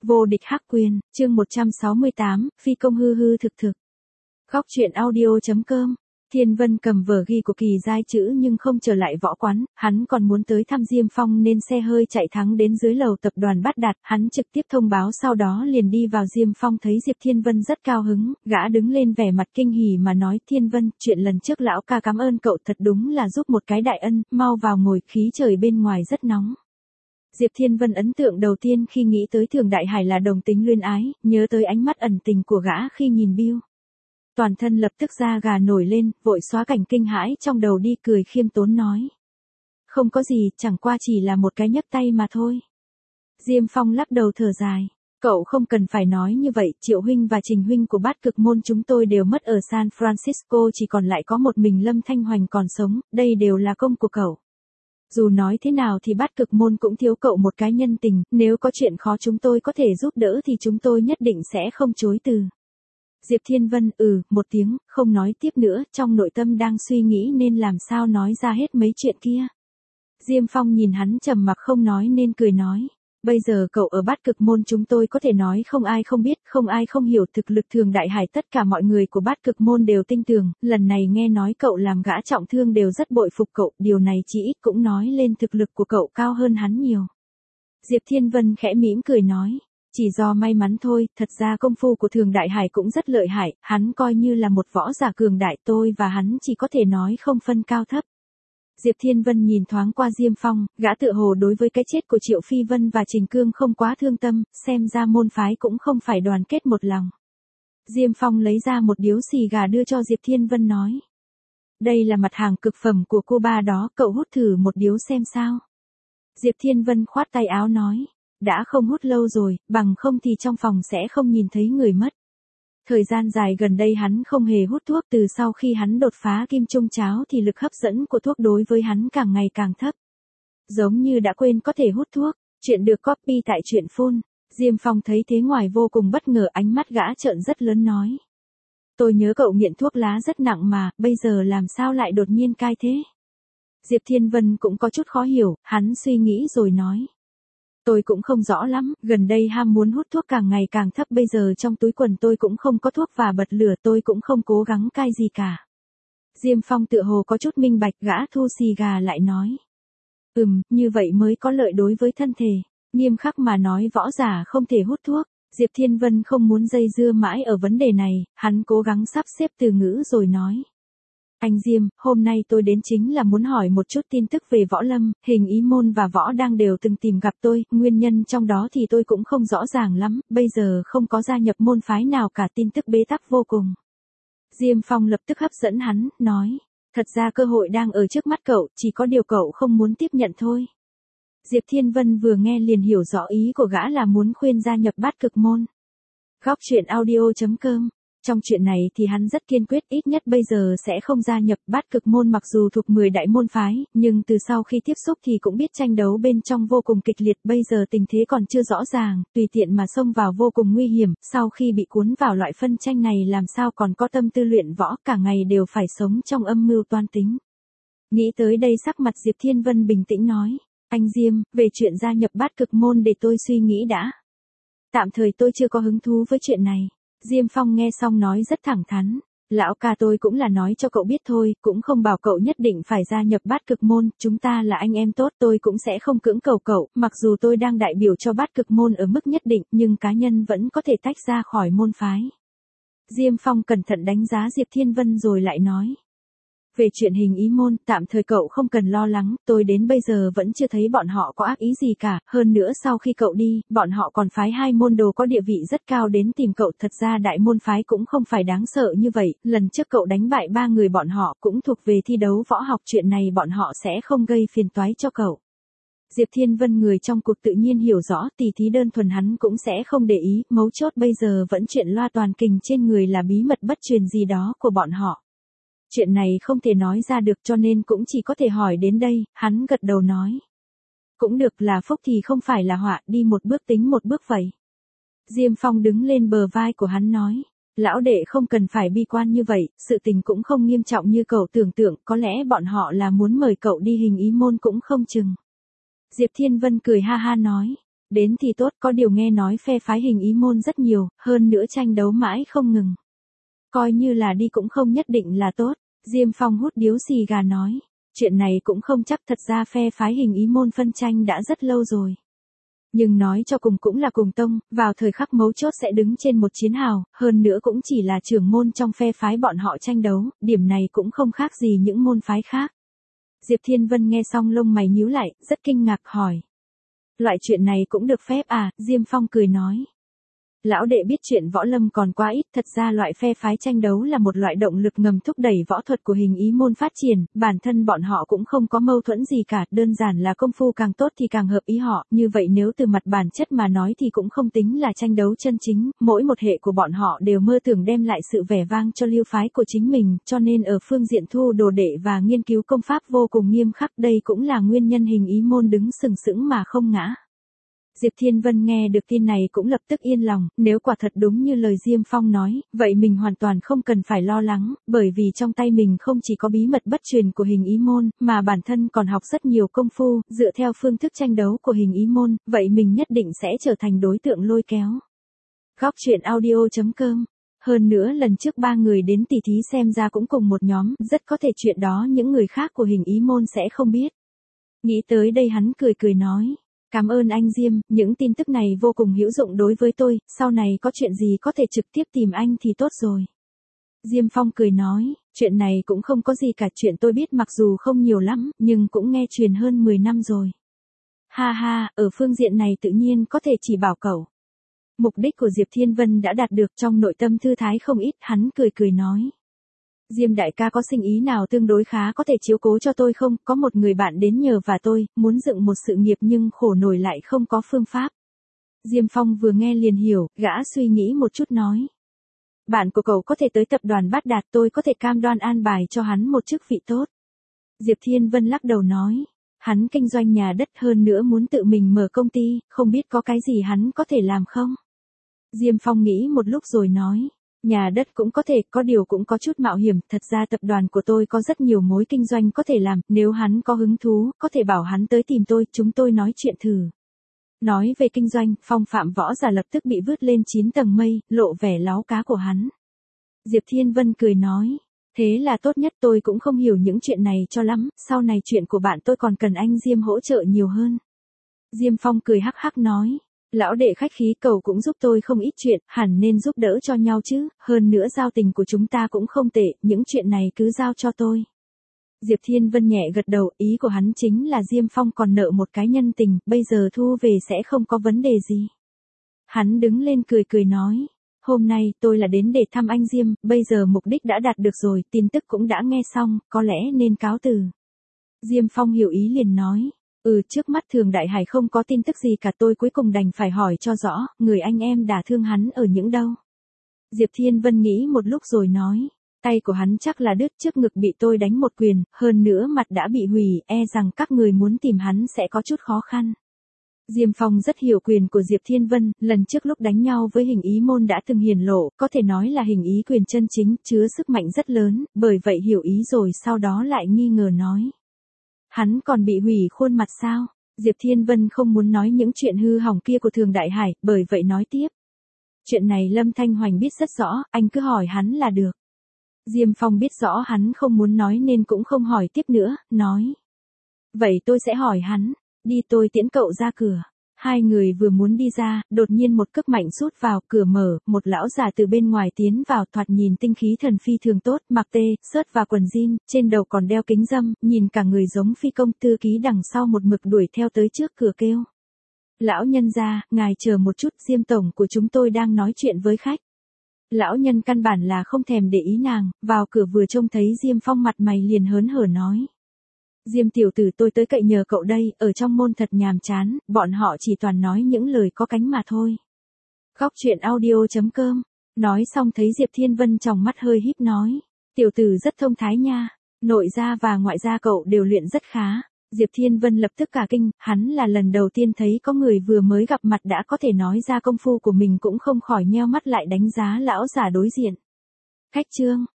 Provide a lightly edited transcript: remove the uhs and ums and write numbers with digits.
Vô địch hắc quyền, chương 168, phi công hư hư thực thực. Góc truyện audio.com. Thiên Vân cầm vở ghi của Kỳ Giai chữ nhưng không trở lại võ quán, hắn còn muốn tới thăm Diêm Phong nên xe hơi chạy thắng đến dưới lầu tập đoàn Bát Đạt, hắn trực tiếp thông báo sau đó liền đi vào. Diêm Phong thấy Diệp Thiên Vân rất cao hứng, gã đứng lên vẻ mặt kinh hỉ mà nói: Thiên Vân, chuyện lần trước lão ca cảm ơn cậu thật đúng là giúp một cái đại ân, mau vào ngồi, khí trời bên ngoài rất nóng. Diệp Thiên Vân ấn tượng đầu tiên khi nghĩ tới Thường Đại Hải là đồng tính luyến ái, nhớ tới ánh mắt ẩn tình của gã khi nhìn Bill. Toàn thân lập tức da gà nổi lên, vội xóa cảnh kinh hãi trong đầu đi, cười khiêm tốn nói: không có gì, chẳng qua chỉ là một cái nhấc tay mà thôi. Diêm Phong lắc đầu thở dài: cậu không cần phải nói như vậy, Triệu huynh và Trình huynh của Bát Cực môn chúng tôi đều mất ở San Francisco, chỉ còn lại có một mình Lâm Thanh Hoành còn sống, đây đều là công của cậu. Dù nói thế nào thì Bát Cực môn cũng thiếu cậu một cái nhân tình, nếu có chuyện khó chúng tôi có thể giúp đỡ thì chúng tôi nhất định sẽ không chối từ. Diệp Thiên Vân một tiếng, không nói tiếp nữa, trong nội tâm đang suy nghĩ nên làm sao nói ra hết mấy chuyện kia. Diêm Phong nhìn hắn trầm mặc không nói nên cười nói: bây giờ cậu ở Bát Cực môn chúng tôi có thể nói không ai không biết, không ai không hiểu thực lực Thường Đại Hải, tất cả mọi người của Bát Cực môn đều tin tưởng, lần này nghe nói cậu làm gã trọng thương đều rất bội phục cậu, điều này chỉ ít cũng nói lên thực lực của cậu cao hơn hắn nhiều. Diệp Thiên Vân khẽ mỉm cười nói: chỉ do may mắn thôi, thật ra công phu của Thường Đại Hải cũng rất lợi hại, hắn coi như là một võ giả cường đại, tôi và hắn chỉ có thể nói không phân cao thấp. Diệp Thiên Vân nhìn thoáng qua Diêm Phong, gã tựa hồ đối với cái chết của Triệu Phi Vân và Trình Cương không quá thương tâm, xem ra môn phái cũng không phải đoàn kết một lòng. Diêm Phong lấy ra một điếu xì gà đưa cho Diệp Thiên Vân nói: đây là mặt hàng cực phẩm của Cuba đó, cậu hút thử một điếu xem sao. Diệp Thiên Vân khoát tay áo nói: đã không hút lâu rồi, bằng không thì trong phòng sẽ không nhìn thấy người mất. Thời gian dài gần đây hắn không hề hút thuốc, từ sau khi hắn đột phá kim trung cháo thì lực hấp dẫn của thuốc đối với hắn càng ngày càng thấp. Giống như đã quên có thể hút thuốc. Chuyện được copy tại truyện phun. Diêm Phong thấy thế ngoài vô cùng bất ngờ, ánh mắt gã trợn rất lớn nói: tôi nhớ cậu nghiện thuốc lá rất nặng mà, bây giờ làm sao lại đột nhiên cai thế? Diệp Thiên Vân cũng có chút khó hiểu, hắn suy nghĩ rồi nói: tôi cũng không rõ lắm, gần đây ham muốn hút thuốc càng ngày càng thấp, bây giờ trong túi quần tôi cũng không có thuốc và bật lửa, tôi cũng không cố gắng cai gì cả. Diêm Phong tựa hồ có chút minh bạch, gã thu xì gà lại nói: như vậy mới có lợi đối với thân thể. Nghiêm khắc mà nói võ giả không thể hút thuốc. Diệp Thiên Vân không muốn dây dưa mãi ở vấn đề này, hắn cố gắng sắp xếp từ ngữ rồi nói: anh Diêm, hôm nay tôi đến chính là muốn hỏi một chút tin tức về võ lâm, Hình Ý môn và võ đang đều từng tìm gặp tôi, nguyên nhân trong đó thì tôi cũng không rõ ràng lắm, bây giờ không có gia nhập môn phái nào cả, tin tức bế tắc vô cùng. Diêm Phong lập tức hấp dẫn hắn, nói: thật ra cơ hội đang ở trước mắt cậu, chỉ có điều cậu không muốn tiếp nhận thôi. Diệp Thiên Vân vừa nghe liền hiểu rõ ý của gã là muốn khuyên gia nhập Bát Cực môn. Góc truyện audio.com. Trong chuyện này thì hắn rất kiên quyết, ít nhất bây giờ sẽ không gia nhập Bát Cực môn, mặc dù thuộc 10 đại môn phái, nhưng từ sau khi tiếp xúc thì cũng biết tranh đấu bên trong vô cùng kịch liệt, bây giờ tình thế còn chưa rõ ràng, tùy tiện mà xông vào vô cùng nguy hiểm, sau khi bị cuốn vào loại phân tranh này làm sao còn có tâm tư luyện võ, cả ngày đều phải sống trong âm mưu toan tính. Nghĩ tới đây sắc mặt Diệp Thiên Vân bình tĩnh nói: anh Diêm, về chuyện gia nhập Bát Cực môn để tôi suy nghĩ đã. Tạm thời tôi chưa có hứng thú với chuyện này. Diêm Phong nghe xong nói rất thẳng thắn: lão ca, tôi cũng là nói cho cậu biết thôi, cũng không bảo cậu nhất định phải gia nhập Bát Cực môn, chúng ta là anh em tốt, tôi cũng sẽ không cưỡng cầu cậu, mặc dù tôi đang đại biểu cho Bát Cực môn ở mức nhất định, nhưng cá nhân vẫn có thể tách ra khỏi môn phái. Diêm Phong cẩn thận đánh giá Diệp Thiên Vân rồi lại nói: về chuyện Hình Ý môn, tạm thời cậu không cần lo lắng, tôi đến bây giờ vẫn chưa thấy bọn họ có ác ý gì cả, hơn nữa sau khi cậu đi, bọn họ còn phái 2 môn đồ có địa vị rất cao đến tìm cậu, thật ra đại môn phái cũng không phải đáng sợ như vậy, lần trước cậu đánh bại 3 người bọn họ cũng thuộc về thi đấu võ học, chuyện này bọn họ sẽ không gây phiền toái cho cậu. Diệp Thiên Vân người trong cuộc tự nhiên hiểu rõ, tỉ thí đơn thuần hắn cũng sẽ không để ý, mấu chốt bây giờ vẫn chuyện loa toàn kình trên người là bí mật bất truyền gì đó của bọn họ. Chuyện này không thể nói ra được cho nên cũng chỉ có thể hỏi đến đây, hắn gật đầu nói: cũng được, là phúc thì không phải là họa, đi một bước tính một bước vậy. Diêm Phong đứng lên bờ vai của hắn nói: lão đệ không cần phải bi quan như vậy, sự tình cũng không nghiêm trọng như cậu tưởng tượng, có lẽ bọn họ là muốn mời cậu đi Hình Ý môn cũng không chừng. Diệp Thiên Vân cười ha ha nói: Đến thì tốt, có điều nghe nói phe phái Hình Ý Môn rất nhiều, hơn nữa tranh đấu mãi không ngừng. Coi như là đi cũng không nhất định là tốt. Diêm Phong hút điếu xì gà nói. Chuyện này cũng không chắc, thật ra phe phái Hình Ý Môn phân tranh đã rất lâu rồi. Nhưng nói cho cùng cũng là cùng tông, vào thời khắc mấu chốt sẽ đứng trên một chiến hào, hơn nữa cũng chỉ là trưởng môn trong phe phái bọn họ tranh đấu, điểm này cũng không khác gì những môn phái khác. Diệp Thiên Vân nghe xong lông mày nhíu lại, rất kinh ngạc hỏi. Loại chuyện này cũng được phép à? Diêm Phong cười nói. Lão đệ biết chuyện võ lâm còn quá ít, thật ra loại phe phái tranh đấu là một loại động lực ngầm thúc đẩy võ thuật của Hình Ý Môn phát triển, bản thân bọn họ cũng không có mâu thuẫn gì cả, đơn giản là công phu càng tốt thì càng hợp ý họ, như vậy nếu từ mặt bản chất mà nói thì cũng không tính là tranh đấu chân chính, mỗi một hệ của bọn họ đều mơ tưởng đem lại sự vẻ vang cho lưu phái của chính mình, cho nên ở phương diện thu đồ đệ và nghiên cứu công pháp vô cùng nghiêm khắc, đây cũng là nguyên nhân Hình Ý Môn đứng sừng sững mà không ngã. Diệp Thiên Vân nghe được tin này cũng lập tức yên lòng, nếu quả thật đúng như lời Diêm Phong nói, vậy mình hoàn toàn không cần phải lo lắng, bởi vì trong tay mình không chỉ có bí mật bất truyền của Hình Ý Môn, mà bản thân còn học rất nhiều công phu, dựa theo phương thức tranh đấu của Hình Ý Môn, vậy mình nhất định sẽ trở thành đối tượng lôi kéo. Góc truyện audio.com. Hơn nữa lần trước 3 người đến tỉ thí xem ra cũng cùng một nhóm, rất có thể chuyện đó những người khác của Hình Ý Môn sẽ không biết. Nghĩ tới đây hắn cười nói. Cảm ơn anh Diêm, những tin tức này vô cùng hữu dụng đối với tôi, sau này có chuyện gì có thể trực tiếp tìm anh thì tốt rồi. Diêm Phong cười nói, chuyện này cũng không có gì cả, chuyện tôi biết mặc dù không nhiều lắm, nhưng cũng nghe truyền hơn 10 năm rồi. Ha ha, ở phương diện này tự nhiên có thể chỉ bảo cậu. Mục đích của Diệp Thiên Vân đã đạt được, trong nội tâm thư thái không ít, hắn cười nói. Diêm đại ca có sinh ý nào tương đối khá có thể chiếu cố cho tôi không? Có một người bạn đến nhờ và tôi, muốn dựng một sự nghiệp nhưng khổ nổi lại không có phương pháp. Diêm Phong vừa nghe liền hiểu, gã suy nghĩ một chút nói. Bạn của cậu có thể tới tập đoàn Bát Đạt, tôi có thể cam đoan an bài cho hắn một chức vị tốt. Diệp Thiên Vân lắc đầu nói. Hắn kinh doanh nhà đất, hơn nữa muốn tự mình mở công ty, không biết có cái gì hắn có thể làm không? Diêm Phong nghĩ một lúc rồi nói. Nhà đất cũng có thể, có điều cũng có chút mạo hiểm, thật ra tập đoàn của tôi có rất nhiều mối kinh doanh có thể làm, nếu hắn có hứng thú, có thể bảo hắn tới tìm tôi, chúng tôi nói chuyện thử. Nói về kinh doanh, Phong Phạm Võ giả lập tức bị vứt lên 9 tầng mây, lộ vẻ láo cá của hắn. Diệp Thiên Vân cười nói, thế là tốt nhất, tôi cũng không hiểu những chuyện này cho lắm, sau này chuyện của bạn tôi còn cần anh Diêm hỗ trợ nhiều hơn. Diêm Phong cười hắc hắc nói. Lão đệ khách khí, cậu cũng giúp tôi không ít chuyện, hẳn nên giúp đỡ cho nhau chứ, hơn nữa giao tình của chúng ta cũng không tệ, những chuyện này cứ giao cho tôi. Diệp Thiên Vân nhẹ gật đầu, ý của hắn chính là Diêm Phong còn nợ một cái nhân tình, bây giờ thu về sẽ không có vấn đề gì. Hắn đứng lên cười nói, hôm nay tôi là đến để thăm anh Diêm, bây giờ mục đích đã đạt được rồi, tin tức cũng đã nghe xong, có lẽ nên cáo từ. Diêm Phong hiểu ý liền nói. Trước mắt Thường Đại Hải không có tin tức gì cả, tôi cuối cùng đành phải hỏi cho rõ, người anh em đả thương hắn ở những đâu. Diệp Thiên Vân nghĩ một lúc rồi nói, tay của hắn chắc là đứt, trước ngực bị tôi đánh một quyền, hơn nữa mặt đã bị hủy, e rằng các người muốn tìm hắn sẽ có chút khó khăn. Diêm Phong rất hiểu quyền của Diệp Thiên Vân, lần trước lúc đánh nhau với Hình Ý Môn đã từng hiển lộ, có thể nói là hình ý quyền chân chính, chứa sức mạnh rất lớn, bởi vậy hiểu ý rồi sau đó lại nghi ngờ nói. Hắn còn bị hủy khuôn mặt sao? Diệp Thiên Vân không muốn nói những chuyện hư hỏng kia của Thường Đại Hải, bởi vậy nói tiếp. Chuyện này Lâm Thanh Hoành biết rất rõ, anh cứ hỏi hắn là được. Diêm Phong biết rõ hắn không muốn nói nên cũng không hỏi tiếp nữa, nói. Vậy tôi sẽ hỏi hắn, đi tôi tiễn cậu ra cửa. Hai người vừa muốn đi ra, đột nhiên một cước mạnh sút vào, cửa mở, một lão già từ bên ngoài tiến vào, thoạt nhìn tinh khí thần phi thường tốt, mặc tê, sớt và quần jean, trên đầu còn đeo kính râm, nhìn cả người giống phi công. Thư ký đằng sau một mực đuổi theo tới trước cửa kêu. Lão nhân gia, ngài chờ một chút, Diêm tổng của chúng tôi đang nói chuyện với khách. Lão nhân căn bản là không thèm để ý nàng, vào cửa vừa trông thấy Diêm Phong mặt mày liền hớn hở nói. Diêm tiểu tử, tôi tới cậy nhờ cậu đây, ở trong môn thật nhàm chán, bọn họ chỉ toàn nói những lời có cánh mà thôi. Góc truyện audio.com. Nói xong thấy Diệp Thiên Vân trong mắt hơi híp nói. Tiểu tử rất thông thái nha, nội gia và ngoại gia cậu đều luyện rất khá. Diệp Thiên Vân lập tức cả kinh, hắn là lần đầu tiên thấy có người vừa mới gặp mặt đã có thể nói ra công phu của mình, cũng không khỏi nheo mắt lại đánh giá lão giả đối diện. Khách trương.